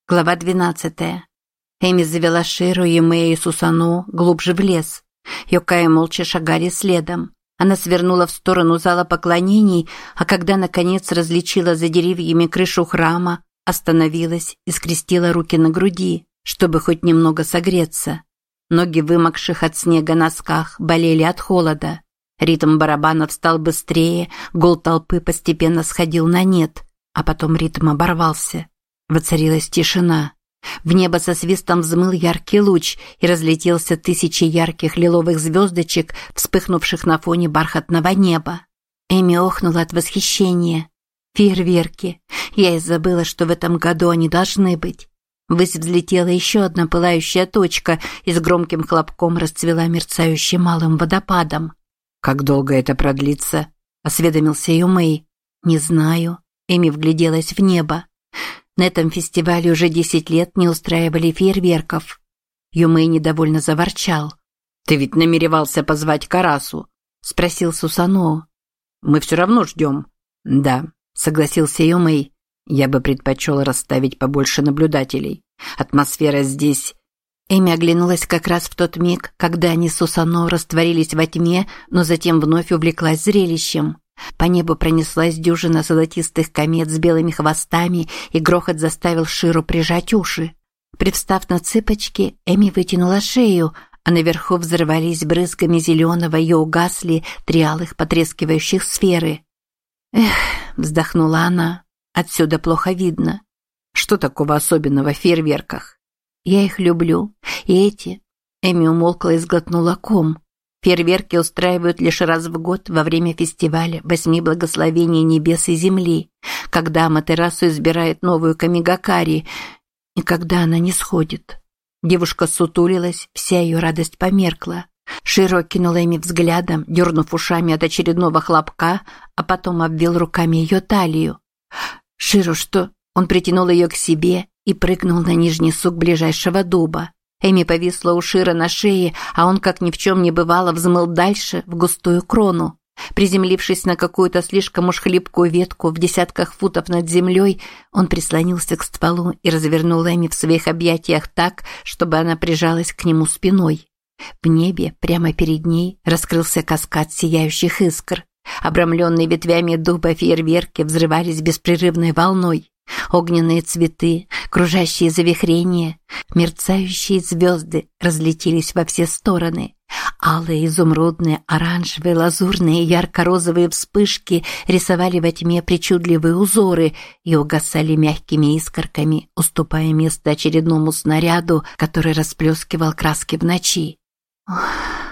Глава 12. Эми завела Ширу, Юмея и Сусану глубже в лес. Йокаи молча шагали следом. Она свернула в сторону зала поклонений, а когда, наконец, различила за деревьями крышу храма, остановилась и скрестила руки на груди, чтобы хоть немного согреться. Ноги, вымокших от снега носках, болели от холода. Ритм барабанов стал быстрее, гул толпы постепенно сходил на нет, а потом ритм оборвался. Воцарилась тишина. В небо со свистом взмыл яркий луч и разлетелся тысячи ярких лиловых звездочек, вспыхнувших на фоне бархатного неба. Эми охнула от восхищения. Фейерверки. Я и забыла, что в этом году они должны быть. Ввысь взлетела еще одна пылающая точка и с громким хлопком расцвела мерцающим малым водопадом. «Как долго это продлится?» – осведомился Юмей. «Не знаю». Эми вгляделась в небо. На этом фестивале уже 10 лет не устраивали фейерверков. Юмей недовольно заворчал. «Ты ведь намеревался позвать Карасу?» – спросил Сусано. «Мы все равно ждем». «Да», – согласился Юмей. «Я бы предпочел расставить побольше наблюдателей. Атмосфера здесь...» Эми оглянулась как раз в тот миг, когда они с Сусано растворились во тьме, но затем вновь увлеклась зрелищем. По небу пронеслась дюжина золотистых комет с белыми хвостами, и грохот заставил Ширу прижать уши. Привстав на цыпочки, Эми вытянула шею, а наверху взорвались брызгами зеленого и угасли три алых потрескивающих сферы. «Эх», – вздохнула она, – «отсюда плохо видно». «Что такого особенного в фейерверках?» «Я их люблю. И эти...» Эми умолкла и сглотнула ком. Фейерверки устраивают лишь раз в год во время фестиваля «Восьми благословений небес и земли», когда Аматерасу избирает новую камигакари, и когда она не сходит. Девушка сутулилась, вся ее радость померкла. Широ кинула ими взглядом, дернув ушами от очередного хлопка, а потом обвил руками ее талию. «Широ, что?» Он притянул ее к себе и прыгнул на нижний сук ближайшего дуба. Эми повисла у Шира на шее, а он, как ни в чем не бывало, взмыл дальше, в густую крону. Приземлившись на какую-то слишком уж хлипкую ветку в десятках футов над землей, он прислонился к стволу и развернул Эми в своих объятиях так, чтобы она прижалась к нему спиной. В небе, прямо перед ней, раскрылся каскад сияющих искр. Обрамленные ветвями дуба фейерверки взрывались беспрерывной волной. Огненные цветы, кружащие завихрения, мерцающие звезды разлетелись во все стороны. Алые, изумрудные, оранжевые, лазурные и ярко-розовые вспышки рисовали во тьме причудливые узоры и угасали мягкими искорками, уступая место очередному снаряду, который расплескивал краски в ночи. «Ох»,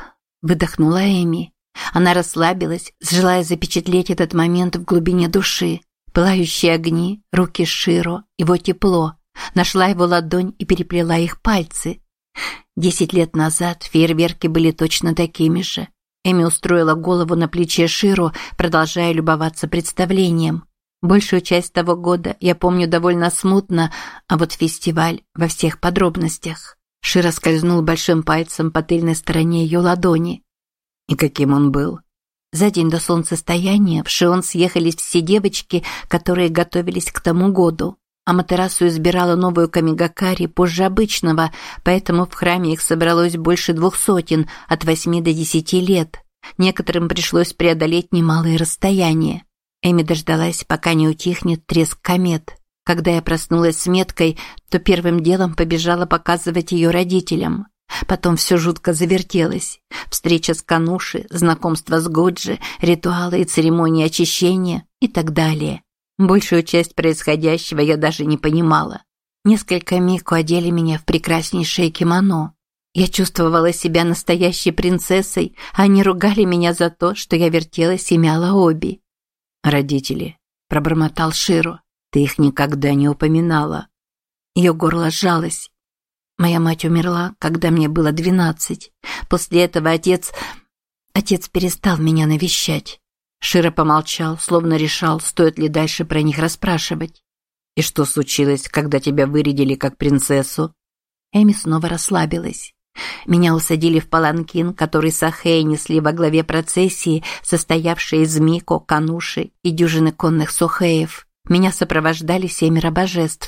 – выдохнула Эми. Она расслабилась, желая запечатлеть этот момент в глубине души. Пылающие огни, руки Широ, его тепло. Нашла его ладонь и переплела их пальцы. 10 лет назад фейерверки были точно такими же. Эми устроила голову на плече Широ, продолжая любоваться представлением. Большую часть того года я помню довольно смутно, а вот фестиваль во всех подробностях. Широ скользнул большим пальцем по тыльной стороне ее ладони. И каким он был? За день до солнцестояния в Шион съехались все девочки, которые готовились к тому году. Аматерасу избирала новую камигакари позже обычного, поэтому в храме их собралось больше 200, от 8 до 10 лет. Некоторым пришлось преодолеть немалые расстояния. Эми дождалась, пока не утихнет треск комет. Когда я проснулась с меткой, то первым делом побежала показывать ее родителям. Потом все жутко завертелось. Встреча с Кануши, знакомство с Годжи, ритуалы и церемонии очищения и так далее. Большую часть происходящего я даже не понимала. Несколько мику одели меня в прекраснейшее кимоно. Я чувствовала себя настоящей принцессой, а они ругали меня за то, что я вертелась и мяла оби. «Родители», – пробормотал Широ, – «ты их никогда не упоминала». Ее горло сжалось. Моя мать умерла, когда мне было 12. После этого отец перестал меня навещать. Широ помолчал, словно решал, стоит ли дальше про них расспрашивать. «И что случилось, когда тебя вырядили как принцессу?» Эми снова расслабилась. Меня усадили в паланкин, который Сахэй несли во главе процессии, состоявшей из Мико, Кануши и дюжины конных сохеев. Меня сопровождали 7 божеств.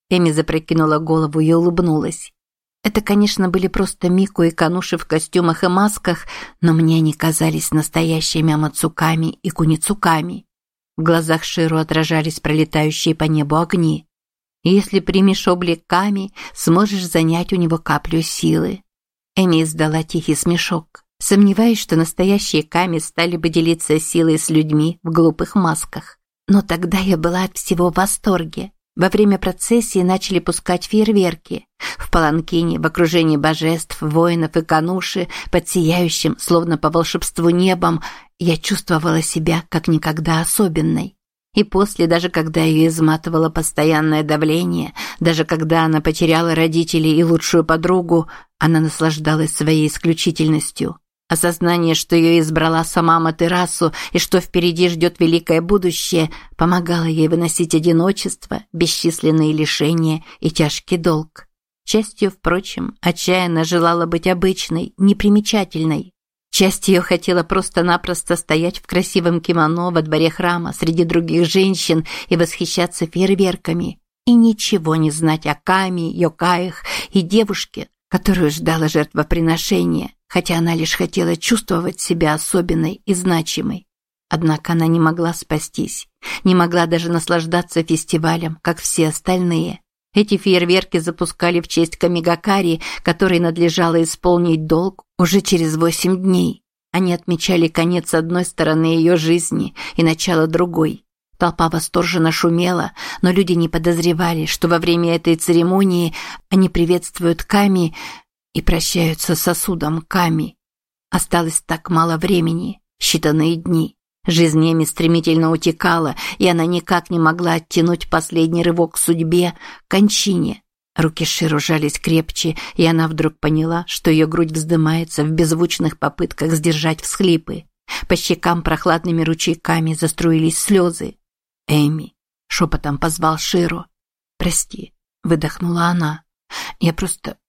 Эми запрокинула голову и улыбнулась. Это, конечно, были просто Мику и Кануши в костюмах и масках, но мне они казались настоящими Амацуками и Куницуками. В глазах Широ отражались пролетающие по небу огни. Если примешь облик Ками, сможешь занять у него каплю силы. Эми издала тихий смешок. Сомневаюсь, что настоящие Ками стали бы делиться силой с людьми в глупых масках. Но тогда я была от всего в восторге. Во время процессии начали пускать фейерверки. В паланкине, в окружении божеств, воинов и кануши, под сияющим, словно по волшебству небом, я чувствовала себя как никогда особенной. И после, даже когда ее изматывало постоянное давление, даже когда она потеряла родителей и лучшую подругу, она наслаждалась своей исключительностью. Осознание, что ее избрала сама Аматерасу и что впереди ждет великое будущее, помогало ей выносить одиночество, бесчисленные лишения и тяжкий долг. Частью, впрочем, отчаянно желала быть обычной, непримечательной. Часть ее хотела просто-напросто стоять в красивом кимоно во дворе храма среди других женщин и восхищаться фейерверками, и ничего не знать о Ками, Йокаях и девушке, которую ждала жертвоприношение, хотя она лишь хотела чувствовать себя особенной и значимой. Однако она не могла спастись, не могла даже наслаждаться фестивалем, как все остальные. Эти фейерверки запускали в честь Камигакари, которой надлежало исполнить долг уже через 8 дней. Они отмечали конец одной стороны ее жизни и начало другой. Толпа восторженно шумела, но люди не подозревали, что во время этой церемонии они приветствуют Ками и прощаются с сосудом Ками. Осталось так мало времени, считанные дни. Жизнь Эми стремительно утекала, и она никак не могла оттянуть последний рывок к судьбе, к кончине. Руки Широ сжались крепче, и она вдруг поняла, что ее грудь вздымается в беззвучных попытках сдержать всхлипы. По щекам прохладными ручейками заструились слезы. «Эми», — шепотом позвал Широ. «Прости», — выдохнула она. «Я просто...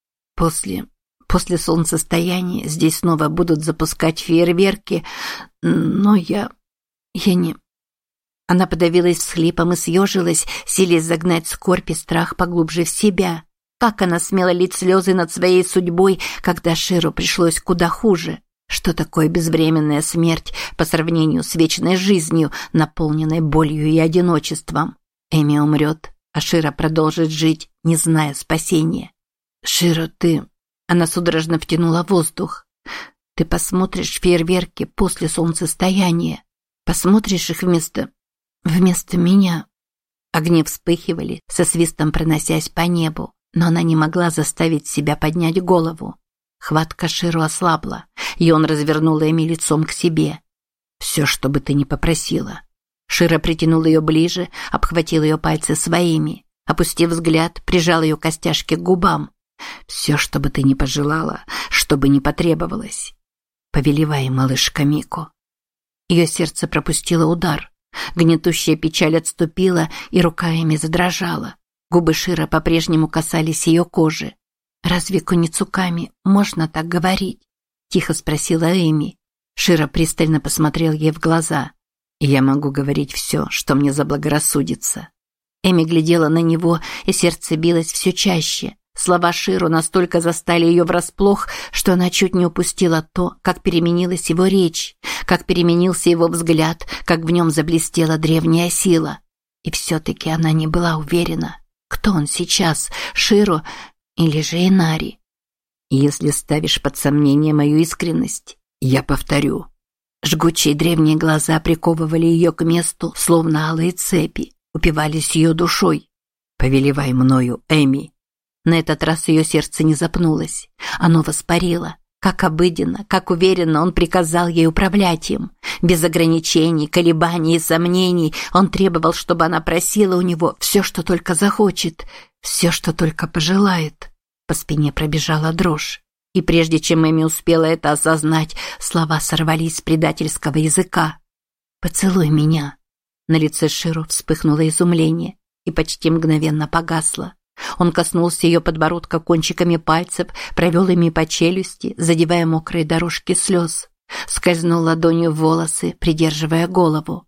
После солнцестояния здесь снова будут запускать фейерверки, но я не...» Она подавилась всхлипом и съежилась, силясь загнать скорбь и страх поглубже в себя. Как она смела лить слезы над своей судьбой, когда Широ пришлось куда хуже? Что такое безвременная смерть по сравнению с вечной жизнью, наполненной болью и одиночеством? Эми умрет, а Широ продолжит жить, не зная спасения. «Широ, ты...» Она судорожно втянула воздух. «Ты посмотришь фейерверки после солнцестояния? Посмотришь их вместо меня?» Огни вспыхивали, со свистом проносясь по небу, но она не могла заставить себя поднять голову. Хватка Широ ослабла, и он развернул Эми лицом к себе. «Все, что бы ты ни попросила». Широ притянул ее ближе, обхватил ее пальцы своими, опустив взгляд, прижал ее костяшки к губам. «Все, что бы ты ни пожелала, что бы ни потребовалось. Повелевай, малышка Мико». Ее сердце пропустило удар. Гнетущая печаль отступила, и рука Эми задрожала. Губы Широ по-прежнему касались ее кожи. «Разве Куницуками можно так говорить?» – тихо спросила Эми. Широ пристально посмотрел ей в глаза. «Я могу говорить все, что мне заблагорассудится». Эми глядела на него, и сердце билось все чаще. Слова Широ настолько застали ее врасплох, что она чуть не упустила то, как переменилась его речь, как переменился его взгляд, как в нем заблестела древняя сила. И все-таки она не была уверена, кто он сейчас, Широ или же Инари. «Если ставишь под сомнение мою искренность, я повторю». Жгучие древние глаза приковывали ее к месту, словно алые цепи, упивались ее душой. «Повелевай мною, Эми». На этот раз ее сердце не запнулось. Оно воспарило. Как обыденно, как уверенно он приказал ей управлять им. Без ограничений, колебаний и сомнений он требовал, чтобы она просила у него все, что только захочет, все, что только пожелает. По спине пробежала дрожь. И прежде чем Эми успела это осознать, слова сорвались с предательского языка. «Поцелуй меня». На лице Широ вспыхнуло изумление и почти мгновенно погасло. Он коснулся ее подбородка кончиками пальцев, провел ими по челюсти, задевая мокрые дорожки слез. Скользнул ладонью в волосы, придерживая голову.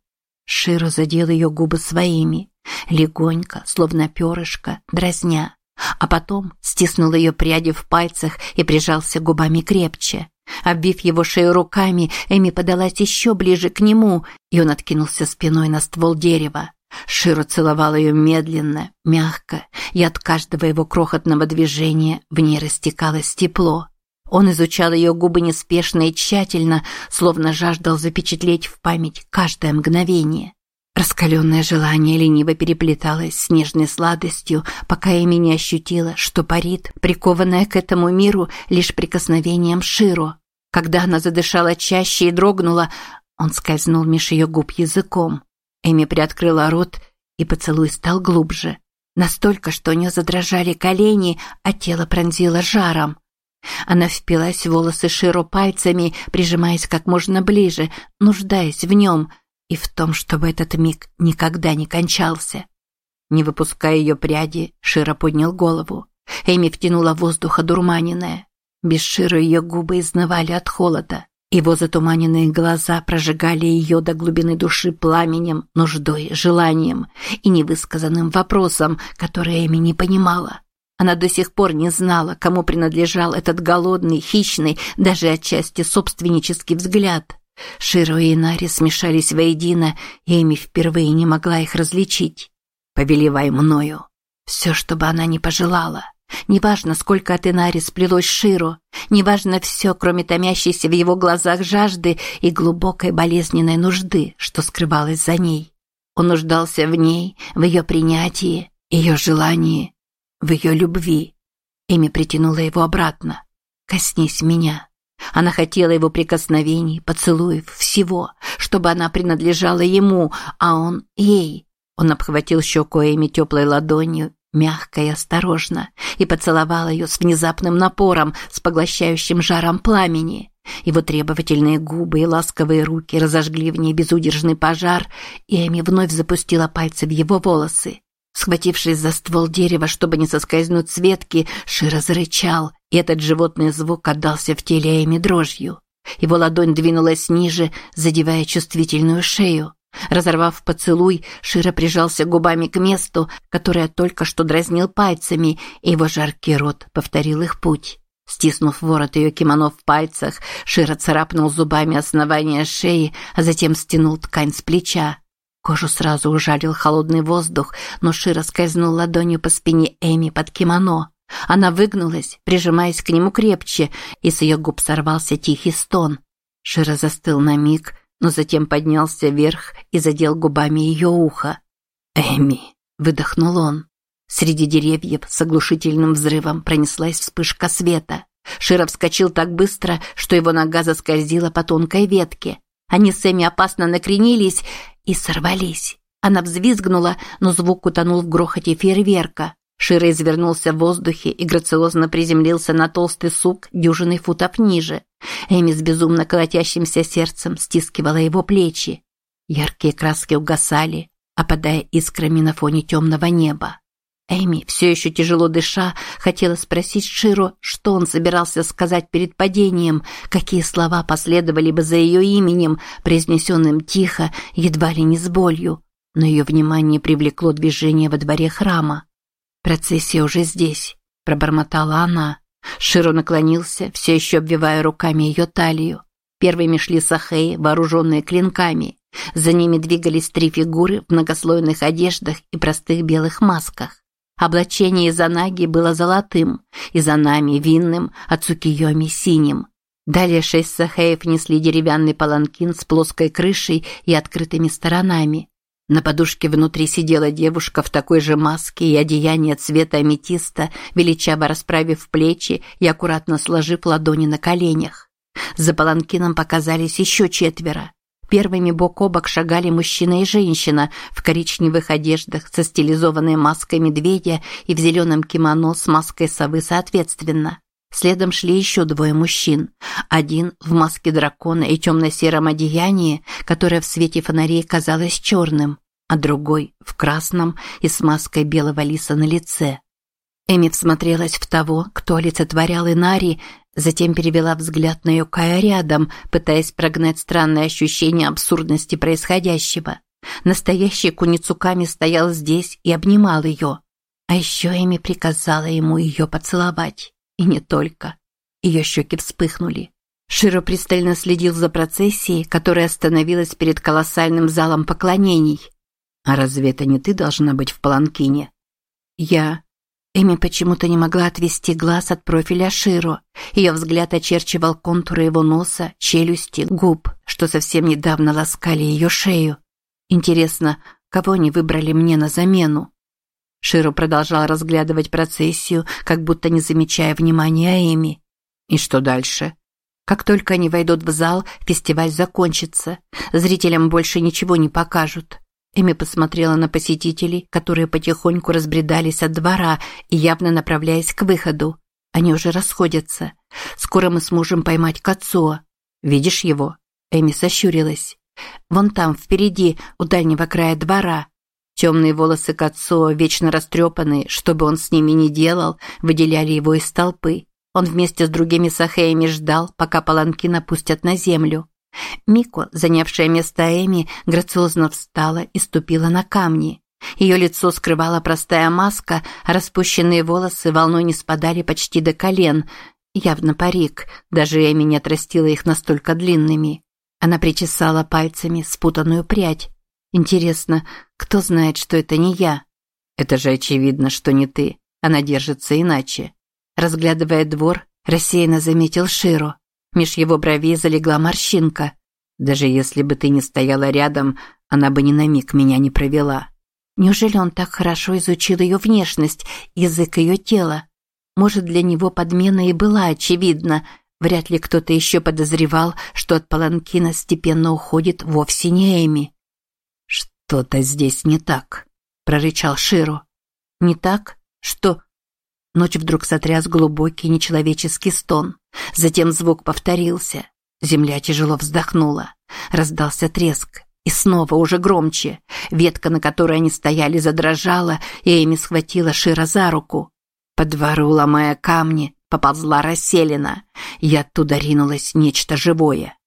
Широ задел ее губы своими, легонько, словно перышко, дразня, а потом стиснул ее пряди в пальцах и прижался губами крепче. Обвив его шею руками, Эми подалась еще ближе к нему, и он откинулся спиной на ствол дерева. Широ целовал ее медленно, мягко, и от каждого его крохотного движения в ней растекалось тепло. Он изучал ее губы неспешно и тщательно, словно жаждал запечатлеть в память каждое мгновение. Раскаленное желание лениво переплеталось с нежной сладостью, пока Эми не ощутила, что парит, прикованная к этому миру лишь прикосновением Широ. Когда она задышала чаще и дрогнула, он скользнул меж ее губ языком. Эми приоткрыла рот, и поцелуй стал глубже. Настолько, что у нее задрожали колени, а тело пронзило жаром. Она впилась в волосы Широ пальцами, прижимаясь как можно ближе, нуждаясь в нем и в том, чтобы этот миг никогда не кончался. Не выпуская ее пряди, Широ поднял голову. Эми втянула воздух одурманенная. Без Широ ее губы изнывали от холода. Его затуманенные глаза прожигали ее до глубины души пламенем, нуждой, желанием и невысказанным вопросом, который Эми не понимала. Она до сих пор не знала, кому принадлежал этот голодный, хищный, даже отчасти собственнический взгляд. Широ и Инари смешались воедино, и Эми впервые не могла их различить. «Повелевай мною». Все, что бы она ни пожелала. Неважно, сколько от Инари сплелось Широ, неважно все, кроме томящейся в его глазах жажды и глубокой болезненной нужды, что скрывалось за ней. Он нуждался в ней, в ее принятии, ее желании, в ее любви. Эми притянула его обратно. «Коснись меня». Она хотела его прикосновений, поцелуев, всего, чтобы она принадлежала ему, а он ей. Он обхватил щеку Эми теплой ладонью, мягко и осторожно, и поцеловал ее с внезапным напором, с поглощающим жаром пламени. Его требовательные губы и ласковые руки разожгли в ней безудержный пожар, и Эми вновь запустила пальцы в его волосы. Схватившись за ствол дерева, чтобы не соскользнуть с ветки, Широ зарычал, и этот животный звук отдался в теле Эми дрожью. Его ладонь двинулась ниже, задевая чувствительную шею. Разорвав поцелуй, Широ прижался губами к месту, которое только что дразнил пальцами, и его жаркий рот повторил их путь. Стиснув ворот ее кимоно в пальцах, Широ царапнул зубами основание шеи, а затем стянул ткань с плеча. Кожу сразу ужалил холодный воздух, но Широ скользнул ладонью по спине Эми под кимоно. Она выгнулась, прижимаясь к нему крепче, и с ее губ сорвался тихий стон. Широ застыл на миг, но затем поднялся вверх и задел губами ее ухо. «Эми!» – выдохнул он. Среди деревьев с оглушительным взрывом пронеслась вспышка света. Широ вскочил так быстро, что его нога заскользила по тонкой ветке. Они с Эми опасно накренились и сорвались. Она взвизгнула, но звук утонул в грохоте фейерверка. Широ извернулся в воздухе и грациозно приземлился на толстый сук дюжины футов ниже. Эми с безумно колотящимся сердцем стискивала его плечи. Яркие краски угасали, опадая искрами на фоне темного неба. Эми, все еще тяжело дыша, хотела спросить Широ, что он собирался сказать перед падением, какие слова последовали бы за ее именем, произнесенным тихо, едва ли не с болью. Но ее внимание привлекло движение во дворе храма. «Процессия уже здесь», – пробормотала она. Широ наклонился, все еще обвивая руками ее талию. Первыми шли сахеи, вооруженные клинками. За ними двигались 3 фигуры в многослойных одеждах и простых белых масках. Облачение Изанаги было золотым, Изанами – винным, а Цукиёми – синим. Далее 6 сахеев несли деревянный паланкин с плоской крышей и открытыми сторонами. На подушке внутри сидела девушка в такой же маске и одеянии цвета аметиста, величаво расправив плечи и аккуратно сложив ладони на коленях. За паланкином показались еще 4. Первыми бок о бок шагали мужчина и женщина в коричневых одеждах со стилизованной маской медведя и в зеленом кимоно с маской совы соответственно. Следом шли еще 2 мужчин. Один в маске дракона и темно-сером одеянии, которое в свете фонарей казалось черным, а другой в красном и с маской белого лиса на лице. Эми всмотрелась в того, кто олицетворял Инари, затем перевела взгляд на Юкая рядом, пытаясь прогнать странное ощущение абсурдности происходящего. Настоящий Куницуками стоял здесь и обнимал ее. А еще Эми приказала ему ее поцеловать. И не только. Ее щеки вспыхнули. Широ пристально следил за процессией, которая остановилась перед колоссальным залом поклонений. «А разве это не ты должна быть в паланкине?» «Я...» Эми почему-то не могла отвести глаз от профиля Широ. Ее взгляд очерчивал контуры его носа, челюсти, губ, что совсем недавно ласкали ее шею. «Интересно, кого они выбрали мне на замену?» Широ продолжал разглядывать процессию, как будто не замечая внимания Эми. «И что дальше?» «Как только они войдут в зал, фестиваль закончится. Зрителям больше ничего не покажут». Эми посмотрела на посетителей, которые потихоньку разбредались от двора и явно направляясь к выходу. Они уже расходятся. Скоро мы сможем поймать Кацуо. Видишь его? Эми сощурилась. Вон там, впереди, у дальнего края двора. Темные волосы Кацуо, вечно растрепанные, что бы он с ними ни делал, выделяли его из толпы. Он вместе с другими сахеями ждал, пока паланкин опустят на землю. Мико, занявшая место Эми, грациозно встала и ступила на камни. Ее лицо скрывала простая маска, а распущенные волосы волной не спадали почти до колен. Явно парик, даже Эми не отрастила их настолько длинными. Она причесала пальцами спутанную прядь. Интересно, кто знает, что это не я? Это же очевидно, что не ты. Она держится иначе. Разглядывая двор, рассеянно заметил Широ. Меж его бровей залегла морщинка. Даже если бы ты не стояла рядом, она бы ни на миг меня не провела. Неужели он так хорошо изучил ее внешность, язык ее тела? Может, для него подмена и была очевидна. Вряд ли кто-то еще подозревал, что от паланкина степенно уходит вовсе не Эми. «Что-то здесь не так», – прорычал Широ. «Не так? Что?» Ночь вдруг сотряс глубокий нечеловеческий стон. Затем звук повторился. Земля тяжело вздохнула. Раздался треск. И снова уже громче. Ветка, на которой они стояли, задрожала, и Эми схватила Широ за руку. По двору, ломая камни, поползла расселена, и оттуда ринулось нечто живое.